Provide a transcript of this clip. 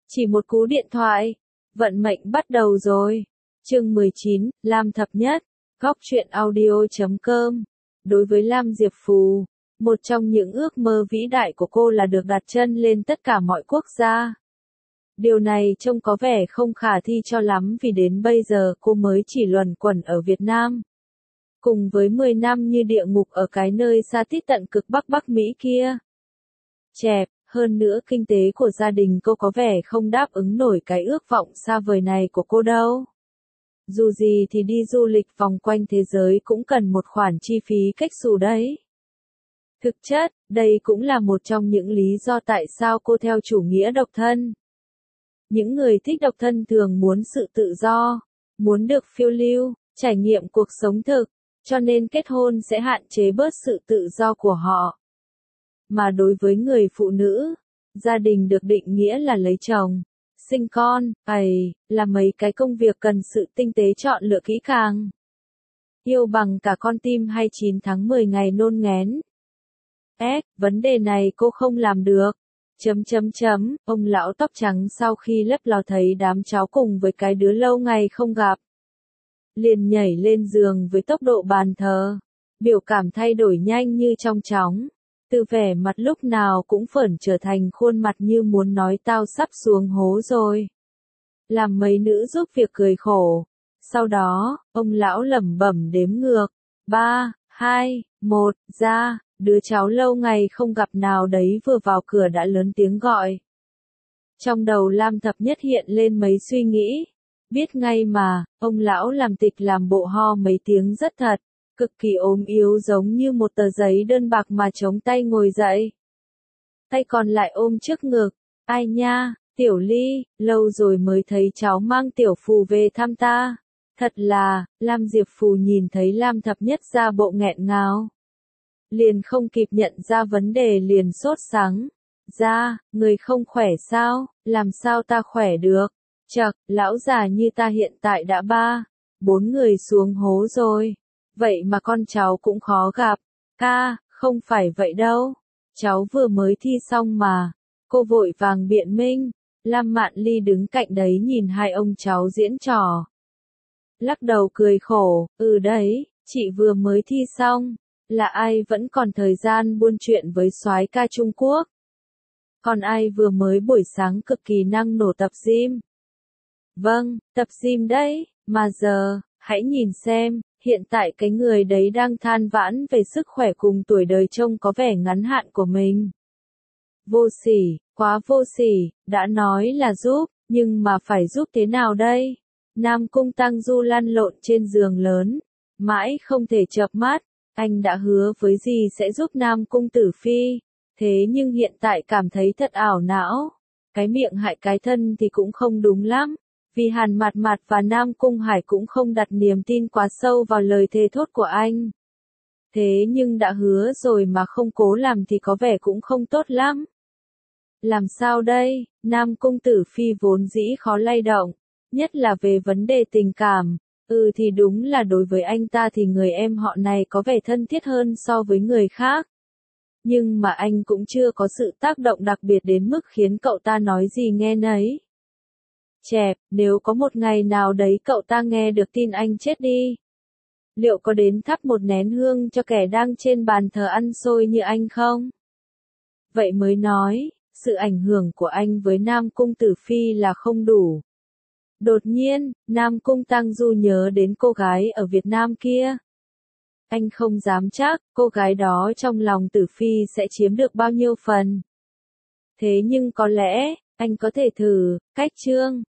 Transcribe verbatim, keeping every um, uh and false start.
Chỉ một cú điện thoại, vận mệnh bắt đầu rồi. Chương mười chín, Lam Thập Nhất, góc truyện audio chấm com. Đối với Lam Diệp Phù, một trong những ước mơ vĩ đại của cô là được đặt chân lên tất cả mọi quốc gia. Điều này trông có vẻ không khả thi cho lắm vì đến bây giờ cô mới chỉ luẩn quẩn ở Việt Nam. Cùng với mười năm như địa ngục ở cái nơi xa tít tận cực Bắc Bắc Mỹ kia. Chẹp, hơn nữa kinh tế của gia đình cô có vẻ không đáp ứng nổi cái ước vọng xa vời này của cô đâu. Dù gì thì đi du lịch vòng quanh thế giới cũng cần một khoản chi phí cách xù đấy. Thực chất, đây cũng là một trong những lý do tại sao cô theo chủ nghĩa độc thân. Những người thích độc thân thường muốn sự tự do, muốn được phiêu lưu, trải nghiệm cuộc sống thực, cho nên kết hôn sẽ hạn chế bớt sự tự do của họ. Mà đối với người phụ nữ, gia đình được định nghĩa là lấy chồng, sinh con, ấy, là mấy cái công việc cần sự tinh tế chọn lựa kỹ càng. Yêu bằng cả con tim hay chín tháng mười ngày nôn nghén. Ếch, vấn đề này cô không làm được. Chấm chấm chấm, ông lão tóc trắng sau khi lấp ló thấy đám cháu cùng với cái đứa lâu ngày không gặp. Liền nhảy lên giường với tốc độ bàn thờ. Biểu cảm thay đổi nhanh như trong chóng. Từ vẻ mặt lúc nào cũng phởn trở thành khuôn mặt như muốn nói tao sắp xuống hố rồi. Làm mấy nữ giúp việc cười khổ. Sau đó, ông lão lẩm bẩm đếm ngược. Ba, hai, một, ra, đứa cháu lâu ngày không gặp nào đấy vừa vào cửa đã lớn tiếng gọi. Trong đầu Lam Thập Nhất hiện lên mấy suy nghĩ. Biết ngay mà, ông lão làm tịch làm bộ ho mấy tiếng rất thật. Cực kỳ ốm yếu giống như một tờ giấy đơn bạc mà chống tay ngồi dậy. Tay còn lại ôm trước ngực. Ai nha, Tiểu Ly, lâu rồi mới thấy cháu mang Tiểu Phù về thăm ta. Thật là, Lam Diệp Phù nhìn thấy Lam Thập Nhất ra bộ nghẹn ngào. Liền không kịp nhận ra vấn đề liền sốt sắng. Ra, người không khỏe sao, làm sao ta khỏe được. Chậc, lão già như ta hiện tại đã ba, bốn người xuống hố rồi. Vậy mà con cháu cũng khó gặp. Ca, không phải vậy đâu. Cháu vừa mới thi xong mà. Cô vội vàng biện minh. Lam Mạn Ly đứng cạnh đấy nhìn hai ông cháu diễn trò. Lắc đầu cười khổ, ừ đấy, chị vừa mới thi xong. Là ai vẫn còn thời gian buôn chuyện với soái ca Trung Quốc. Còn ai vừa mới buổi sáng cực kỳ năng nổ tập gym. Vâng, tập gym đấy, mà giờ, hãy nhìn xem. Hiện tại cái người đấy đang than vãn về sức khỏe cùng tuổi đời trông có vẻ ngắn hạn của mình. Vô sỉ, quá vô sỉ, đã nói là giúp, nhưng mà phải giúp thế nào đây? Nam Cung Tăng Du lăn lộn trên giường lớn, mãi không thể chợp mắt, anh đã hứa với dì sẽ giúp Nam Cung Tử Phi, thế nhưng hiện tại cảm thấy thật ảo não. Cái miệng hại cái thân thì cũng không đúng lắm. Vì Hàn Mạt Mạt và Nam Cung Hải cũng không đặt niềm tin quá sâu vào lời thề thốt của anh. Thế nhưng đã hứa rồi mà không cố làm thì có vẻ cũng không tốt lắm. Làm sao đây, Nam Cung Tử Phi vốn dĩ khó lay động, nhất là về vấn đề tình cảm. Ừ thì đúng là đối với anh ta thì người em họ này có vẻ thân thiết hơn so với người khác. Nhưng mà anh cũng chưa có sự tác động đặc biệt đến mức khiến cậu ta nói gì nghe nấy. Chẹp, nếu có một ngày nào đấy cậu ta nghe được tin anh chết đi. Liệu có đến thắp một nén hương cho kẻ đang trên bàn thờ ăn xôi như anh không? Vậy mới nói, sự ảnh hưởng của anh với Nam Cung Tử Phi là không đủ. Đột nhiên, Nam Cung Tăng Du nhớ đến cô gái ở Việt Nam kia. Anh không dám chắc, cô gái đó trong lòng Tử Phi sẽ chiếm được bao nhiêu phần. Thế nhưng có lẽ, anh có thể thử, cách chương,